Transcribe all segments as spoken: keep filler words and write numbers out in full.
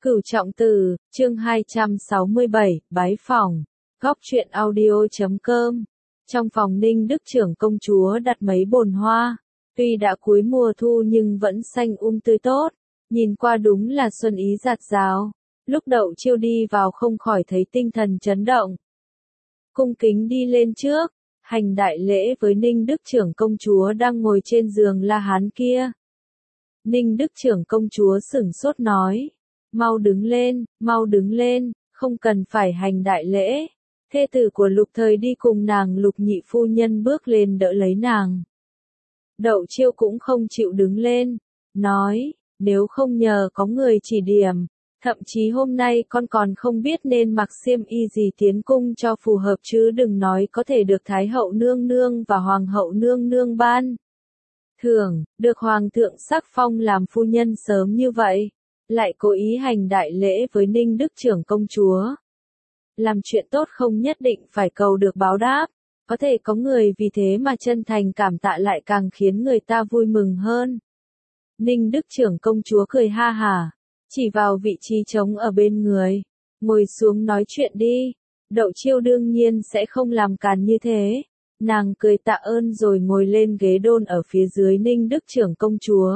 Cửu Trọng Tử, chương hai trăm sáu mươi bảy, bái phỏng, góc truyện audio chấm com. Trong phòng Ninh Đức trưởng công chúa đặt mấy bồn hoa, tuy đã cuối mùa thu nhưng vẫn xanh um tươi tốt, nhìn qua đúng là xuân ý rạt rào. Lúc Đậu Chiêu đi vào không khỏi thấy tinh thần chấn động. Cung kính đi lên trước, hành đại lễ với Ninh Đức trưởng công chúa đang ngồi trên giường La Hán kia. Ninh Đức trưởng công chúa sửng sốt nói, mau đứng lên, mau đứng lên, không cần phải hành đại lễ. Thê tử của Lục Thời đi cùng nàng Lục nhị phu nhân bước lên đỡ lấy nàng. Đậu Chiêu cũng không chịu đứng lên, nói, nếu không nhờ có người chỉ điểm, thậm chí hôm nay con còn không biết nên mặc xiêm y gì tiến cung cho phù hợp chứ đừng nói có thể được Thái hậu nương nương và Hoàng hậu nương nương ban thưởng, được Hoàng thượng sắc phong làm phu nhân sớm như vậy, lại cố ý hành đại lễ với Ninh Đức trưởng công chúa. Làm chuyện tốt không nhất định phải cầu được báo đáp, có thể có người vì thế mà chân thành cảm tạ lại càng khiến người ta vui mừng hơn. Ninh Đức trưởng công chúa cười ha hả, chỉ vào vị trí trống ở bên người, ngồi xuống nói chuyện đi. Đậu Chiêu đương nhiên sẽ không làm càn như thế, nàng cười tạ ơn rồi ngồi lên ghế đôn ở phía dưới Ninh Đức trưởng công chúa.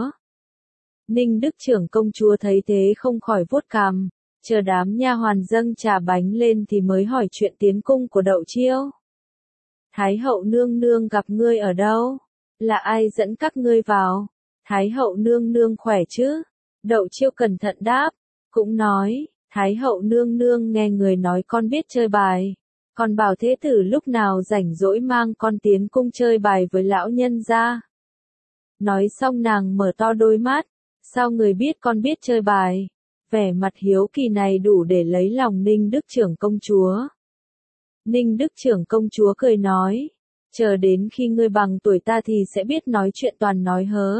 Ninh Đức trưởng công chúa thấy thế không khỏi vuốt cằm, chờ đám nha hoàn dâng trà bánh lên thì mới hỏi chuyện tiến cung của Đậu Chiêu. Thái hậu nương nương gặp ngươi ở đâu? Là ai dẫn các ngươi vào? Thái hậu nương nương khỏe chứ? Đậu Chiêu cẩn thận đáp, cũng nói, Thái hậu nương nương nghe người nói con biết chơi bài, còn bảo thế tử lúc nào rảnh rỗi mang con tiến cung chơi bài với lão nhân gia. Nói xong nàng mở to đôi mắt, sao người biết con biết chơi bài? Vẻ mặt hiếu kỳ này đủ để lấy lòng Ninh Đức trưởng công chúa. Ninh Đức trưởng công chúa cười nói, chờ đến khi ngươi bằng tuổi ta thì sẽ biết nói chuyện toàn nói hớ.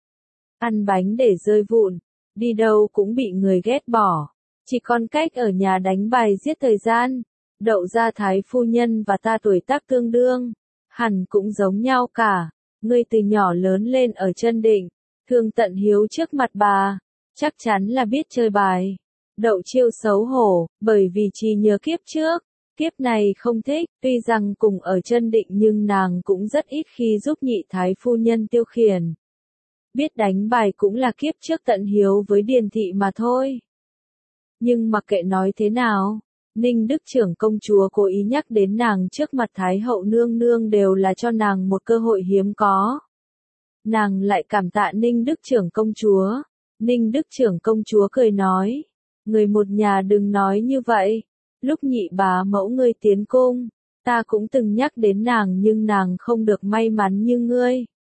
Ăn bánh để rơi vụn, đi đâu cũng bị người ghét bỏ, chỉ còn cách ở nhà đánh bài giết thời gian. Đậu gia thái phu nhân và ta tuổi tác tương đương, hẳn cũng giống nhau cả, ngươi từ nhỏ lớn lên ở Chân Định, thường tận hiếu trước mặt bà, chắc chắn là biết chơi bài. Đậu Chiêu xấu hổ, bởi vì chỉ nhớ kiếp trước, kiếp này không thích, tuy rằng cùng ở Chân Định nhưng nàng cũng rất ít khi giúp nhị thái phu nhân tiêu khiển. Biết đánh bài cũng là kiếp trước tận hiếu với Điền thị mà thôi. Nhưng mặc kệ nói thế nào, Ninh Đức trưởng công chúa cố ý nhắc đến nàng trước mặt Thái hậu nương nương đều là cho nàng một cơ hội hiếm có. Nàng lại cảm tạ Ninh Đức trưởng công chúa. Ninh Đức trưởng công chúa cười nói, người một nhà đừng nói như vậy, lúc nhị bá mẫu ngươi tiến cung, ta cũng từng nhắc đến nàng nhưng nàng không được may mắn như ngươi.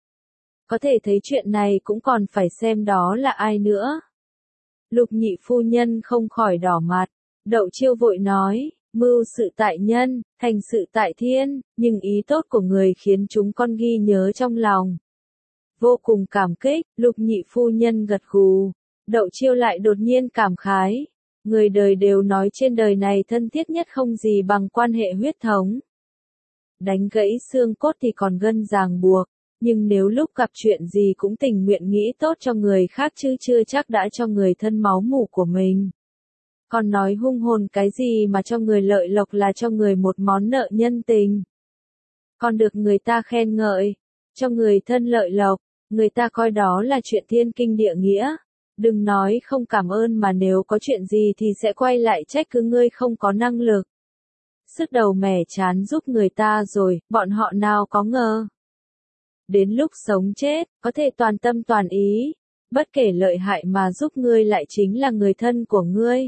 Có thể thấy chuyện này cũng còn phải xem đó là ai nữa. Lục nhị phu nhân không khỏi đỏ mặt, Đậu Chiêu vội nói, mưu sự tại nhân, thành sự tại thiên, nhưng ý tốt của người khiến chúng con ghi nhớ trong lòng. Vô cùng cảm kích, Lục nhị phu nhân gật gù. Đậu Chiêu lại đột nhiên cảm khái, người đời đều nói trên đời này thân thiết nhất không gì bằng quan hệ huyết thống. Đánh gãy xương cốt thì còn gân ràng buộc, nhưng nếu lúc gặp chuyện gì cũng tình nguyện nghĩ tốt cho người khác chứ chưa chắc đã cho người thân máu mủ của mình. Còn nói hung hồn cái gì mà cho người lợi lộc là cho người một món nợ nhân tình. Còn được người ta khen ngợi, cho người thân lợi lộc, người ta coi đó là chuyện thiên kinh địa nghĩa. Đừng nói không cảm ơn mà nếu có chuyện gì thì sẽ quay lại trách cứ ngươi không có năng lực. Sức đầu mẻ chán giúp người ta rồi, bọn họ nào có ngờ. Đến lúc sống chết, có thể toàn tâm toàn ý, bất kể lợi hại mà giúp ngươi lại chính là người thân của ngươi.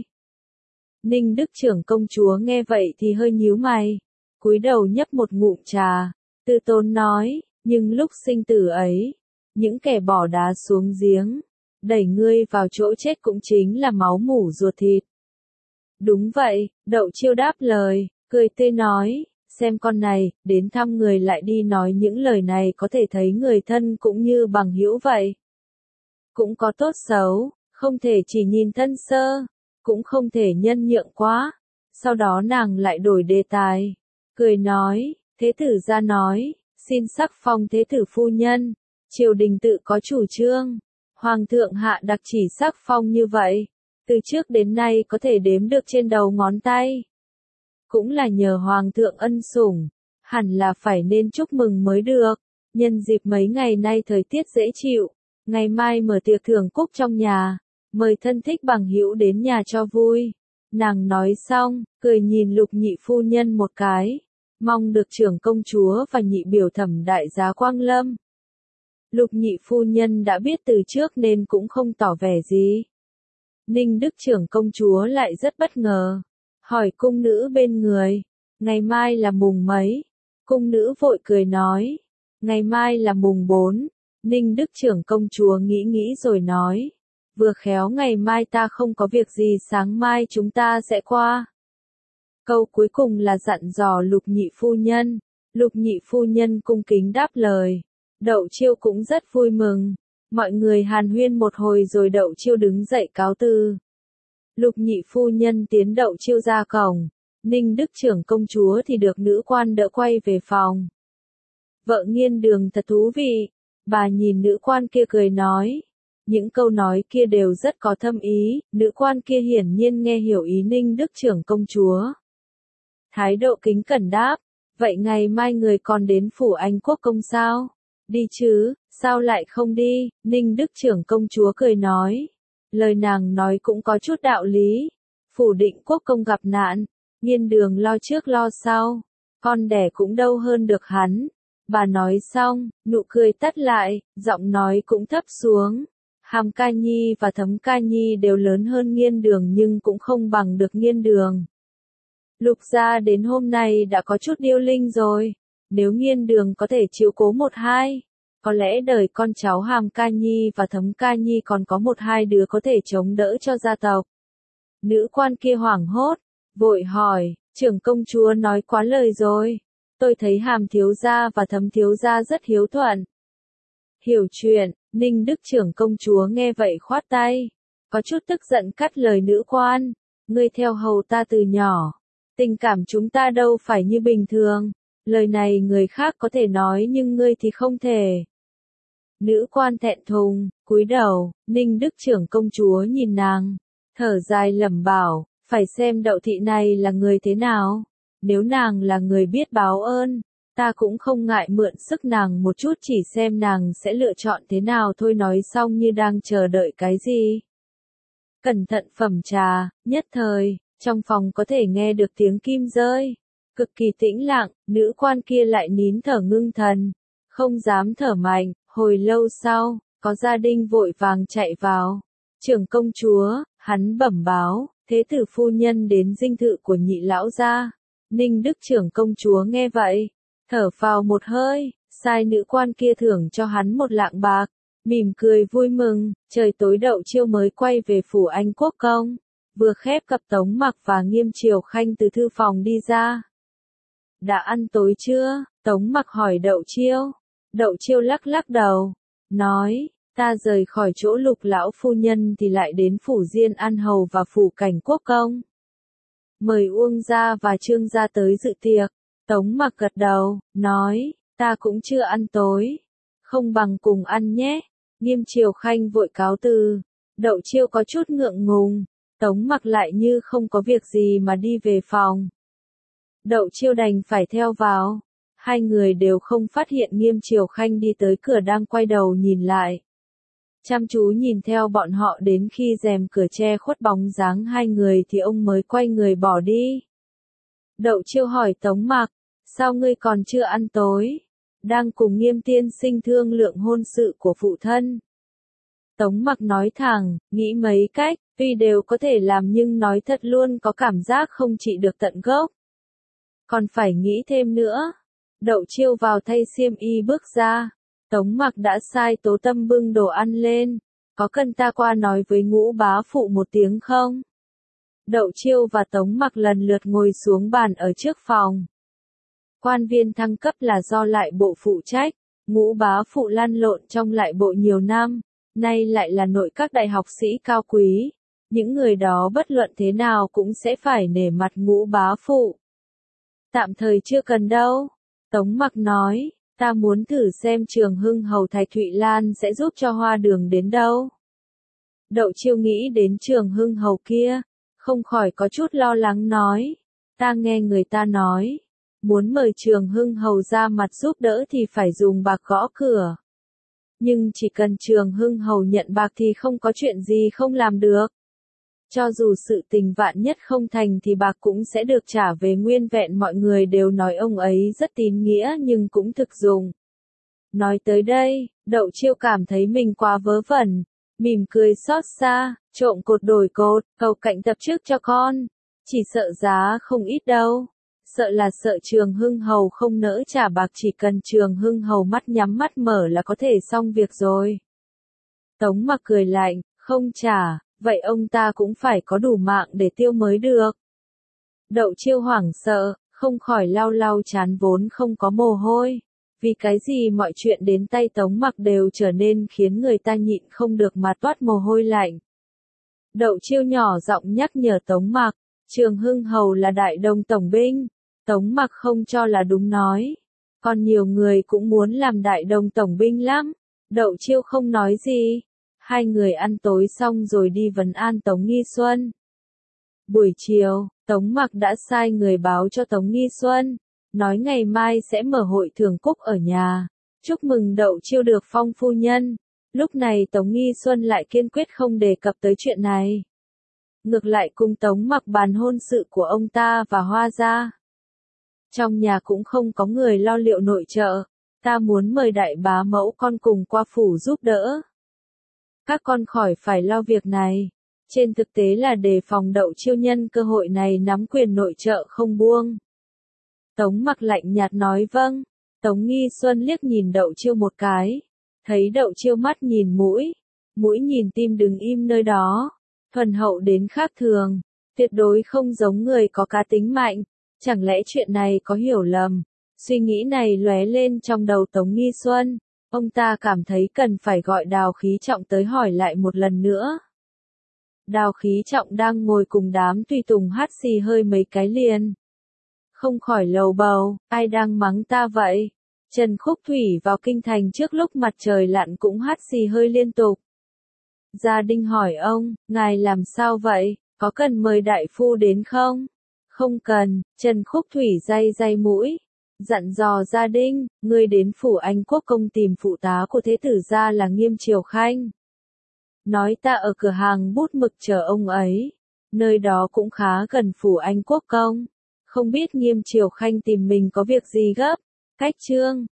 Ninh Đức trưởng công chúa nghe vậy thì hơi nhíu mày, cúi đầu nhấp một ngụm trà, từ tốn nói, nhưng lúc sinh tử ấy, những kẻ bỏ đá xuống giếng, đẩy ngươi vào chỗ chết cũng chính là máu mủ ruột thịt. Đúng vậy, Đậu Chiêu đáp lời, cười tươi nói, xem con này, đến thăm người lại đi nói những lời này có thể thấy người thân cũng như bằng hữu vậy. Cũng có tốt xấu, không thể chỉ nhìn thân sơ, cũng không thể nhân nhượng quá. Sau đó nàng lại đổi đề tài, cười nói, thế tử gia nói, xin sắc phong thế tử phu nhân, triều đình tự có chủ trương, hoàng thượng hạ đặc chỉ sắc phong như vậy, từ trước đến nay có thể đếm được trên đầu ngón tay. Cũng là nhờ Hoàng thượng ân sủng, hẳn là phải nên chúc mừng mới được. Nhân dịp mấy ngày nay thời tiết dễ chịu, ngày mai mở tiệc thưởng cúc trong nhà, mời thân thích bằng hữu đến nhà cho vui. Nàng nói xong, cười nhìn Lục nhị phu nhân một cái, mong được trưởng công chúa và nhị biểu thẩm đại giá quang lâm. Lục nhị phu nhân đã biết từ trước nên cũng không tỏ vẻ gì. Ninh Đức trưởng công chúa lại rất bất ngờ, hỏi cung nữ bên người, ngày mai là mùng mấy? Cung nữ vội cười nói, ngày mai là mùng bốn. Ninh Đức trưởng công chúa nghĩ nghĩ rồi nói, vừa khéo ngày mai ta không có việc gì, sáng mai chúng ta sẽ qua. Câu cuối cùng là dặn dò Lục nhị phu nhân. Lục nhị phu nhân cung kính đáp lời. Đậu Chiêu cũng rất vui mừng. Mọi người hàn huyên một hồi rồi Đậu Chiêu đứng dậy cáo từ. Lục nhị phu nhân tiến Đậu Chiêu ra cổng. Ninh Đức trưởng công chúa thì được nữ quan đỡ quay về phòng. Vợ Nghiên Đường thật thú vị. Bà nhìn nữ quan kia cười nói. Những câu nói kia đều rất có thâm ý. Nữ quan kia hiển nhiên nghe hiểu ý Ninh Đức trưởng công chúa. Thái độ kính cẩn đáp. Vậy ngày mai người còn đến phủ Anh Quốc công sao? Đi chứ, sao lại không đi? Ninh Đức trưởng công chúa cười nói. Lời nàng nói cũng có chút đạo lý. Phủ Định Quốc công gặp nạn, Nghiên Đường lo trước lo sau, con đẻ cũng đâu hơn được hắn. Bà nói xong, nụ cười tắt lại, giọng nói cũng thấp xuống. Hàm Ca Nhi và Thấm Ca Nhi đều lớn hơn Nghiên Đường nhưng cũng không bằng được Nghiên Đường. Lục gia đến hôm nay đã có chút điêu linh rồi. Nếu Nghiên Đường có thể chiếu cố một hai, có lẽ đời con cháu Hàm Ca Nhi và Thấm Ca Nhi còn có một hai đứa có thể chống đỡ cho gia tộc. Nữ quan kia hoảng hốt, vội hỏi, trưởng công chúa nói quá lời rồi. Tôi thấy Hàm thiếu gia và Thấm thiếu gia rất hiếu thuận. Hiểu chuyện. Ninh Đức trưởng công chúa nghe vậy khoát tay, có chút tức giận cắt lời nữ quan. Ngươi theo hầu ta từ nhỏ, tình cảm chúng ta đâu phải như bình thường. Lời này người khác có thể nói nhưng ngươi thì không thể. Nữ quan thẹn thùng, cúi đầu. Ninh Đức trưởng công chúa nhìn nàng, thở dài lẩm bảo, phải xem Đậu thị này là người thế nào. Nếu nàng là người biết báo ơn, ta cũng không ngại mượn sức nàng một chút, chỉ xem nàng sẽ lựa chọn thế nào thôi. Nói xong như đang chờ đợi cái gì. Cẩn thận phẩm trà, nhất thời, trong phòng có thể nghe được tiếng kim rơi. Cực kỳ tĩnh lặng, nữ quan kia lại nín thở ngưng thần, không dám thở mạnh. Hồi lâu sau, có gia đình vội vàng chạy vào. Trưởng công chúa, hắn bẩm báo, thế tử phu nhân đến dinh thự của nhị lão gia. Ninh Đức trưởng công chúa nghe vậy, thở phào một hơi, sai nữ quan kia thưởng cho hắn một lạng bạc, mỉm cười vui mừng. Trời tối Đậu Chiêu mới quay về phủ Anh Quốc công, vừa khép cặp Tống Mặc và Nghiêm Triều Khanh từ thư phòng đi ra. Đã ăn tối chưa? Tống Mặc hỏi Đậu Chiêu. Đậu Chiêu lắc lắc đầu, nói, ta rời khỏi chỗ Lục lão phu nhân thì lại đến phủ Diên An hầu và phủ Cảnh Quốc công. Mời Uông gia và Trương gia tới dự tiệc. Tống Mặc gật đầu, nói, ta cũng chưa ăn tối, không bằng cùng ăn nhé. Nghiêm Triều Khanh vội cáo từ. Đậu Chiêu có chút ngượng ngùng, Tống Mặc lại như không có việc gì mà đi về phòng. Đậu Chiêu đành phải theo vào. Hai người đều không phát hiện Nghiêm Triều Khanh đi tới cửa đang quay đầu nhìn lại. Chăm chú nhìn theo bọn họ đến khi rèm cửa che khuất bóng dáng hai người thì ông mới quay người bỏ đi. Đậu Chiêu hỏi Tống Mặc, sao ngươi còn chưa ăn tối? Đang cùng Nghiêm tiên sinh thương lượng hôn sự của phụ thân. Tống Mặc nói thẳng, nghĩ mấy cách, tuy đều có thể làm nhưng nói thật luôn có cảm giác không trị được tận gốc. Còn phải nghĩ thêm nữa. Đậu Chiêu vào thay xiêm y bước ra. Tống Mặc đã sai Tố Tâm bưng đồ ăn lên. Có cần ta qua nói với Ngũ bá phụ một tiếng không? Đậu Chiêu và Tống Mặc lần lượt ngồi xuống bàn ở trước phòng. Quan viên thăng cấp là do lại bộ phụ trách. Ngũ bá phụ lăn lộn trong lại bộ nhiều năm, nay lại là nội các đại học sĩ cao quý. Những người đó bất luận thế nào cũng sẽ phải nể mặt Ngũ bá phụ. Tạm thời chưa cần đâu. Tống Mặc nói, ta muốn thử xem Trường Hưng hầu Thạch Thụy Lan sẽ giúp cho Hoa Đường đến đâu. Đậu Chiêu nghĩ đến Trường Hưng Hầu kia, không khỏi có chút lo lắng nói, ta nghe người ta nói, muốn mời Trường Hưng Hầu ra mặt giúp đỡ thì phải dùng bạc gõ cửa. Nhưng chỉ cần Trường Hưng Hầu nhận bạc thì không có chuyện gì không làm được. Cho dù sự tình vạn nhất không thành thì bạc cũng sẽ được trả về nguyên vẹn. Mọi người đều nói ông ấy rất tín nghĩa nhưng cũng thực dụng. Nói tới đây, Đậu Chiêu cảm thấy mình quá vớ vẩn, mỉm cười xót xa, trộm cột đổi cột, cầu cạnh tập trước cho con. Chỉ sợ giá không ít đâu. Sợ là sợ Trường Hưng Hầu không nỡ trả bạc, chỉ cần Trường Hưng Hầu mắt nhắm mắt mở là có thể xong việc rồi. Tống Mặc cười lạnh, không trả, vậy ông ta cũng phải có đủ mạng để tiêu mới được. Đậu Chiêu hoảng sợ, không khỏi lau lau trán vốn không có mồ hôi. Vì cái gì mọi chuyện đến tay Tống Mặc đều trở nên khiến người ta nhịn không được mà toát mồ hôi lạnh. Đậu Chiêu nhỏ giọng nhắc nhở Tống Mặc, Trường Hưng Hầu là đại đông tổng binh. Tống Mặc không cho là đúng nói, còn nhiều người cũng muốn làm đại đông tổng binh lắm. Đậu Chiêu không nói gì. Hai người ăn tối xong rồi đi vấn an Tống Nghi Xuân. Buổi chiều, Tống Mặc đã sai người báo cho Tống Nghi Xuân, nói ngày mai sẽ mở hội thưởng cúc ở nhà, chúc mừng Đậu Chiêu được phong phu nhân. Lúc này Tống Nghi Xuân lại kiên quyết không đề cập tới chuyện này. Ngược lại cùng Tống Mặc bàn hôn sự của ông ta và Hoa gia. Trong nhà cũng không có người lo liệu nội trợ, ta muốn mời đại bá mẫu con cùng qua phủ giúp đỡ. Các con khỏi phải lo việc này. Trên thực tế là đề phòng Đậu Chiêu nhân cơ hội này nắm quyền nội trợ không buông. Tống Mặc lạnh nhạt nói vâng. Tống Nghi Xuân liếc nhìn Đậu Chiêu một cái. Thấy Đậu Chiêu mắt nhìn mũi, mũi nhìn tim đứng im nơi đó. Thuần hậu đến khác thường, tuyệt đối không giống người có cá tính mạnh. Chẳng lẽ chuyện này có hiểu lầm? Suy nghĩ này lóe lên trong đầu Tống Nghi Xuân. Ông ta cảm thấy cần phải gọi Đào Khí Trọng tới hỏi lại một lần nữa. Đào Khí Trọng đang ngồi cùng đám tùy tùng hắt xì hơi mấy cái liền. Không khỏi lầu bầu, ai đang mắng ta vậy? Trần Khúc Thủy vào kinh thành trước lúc mặt trời lặn cũng hắt xì hơi liên tục. Gia Đinh hỏi ông, ngài làm sao vậy? Có cần mời đại phu đến không? Không cần, Trần Khúc Thủy day day mũi. Dặn dò Gia Đinh, ngươi đến phủ Anh Quốc công tìm phụ tá của thế tử gia là Nghiêm Triều Khanh. Nói ta ở cửa hàng bút mực chờ ông ấy. Nơi đó cũng khá gần phủ Anh Quốc công. Không biết Nghiêm Triều Khanh tìm mình có việc gì gấp. Cách chương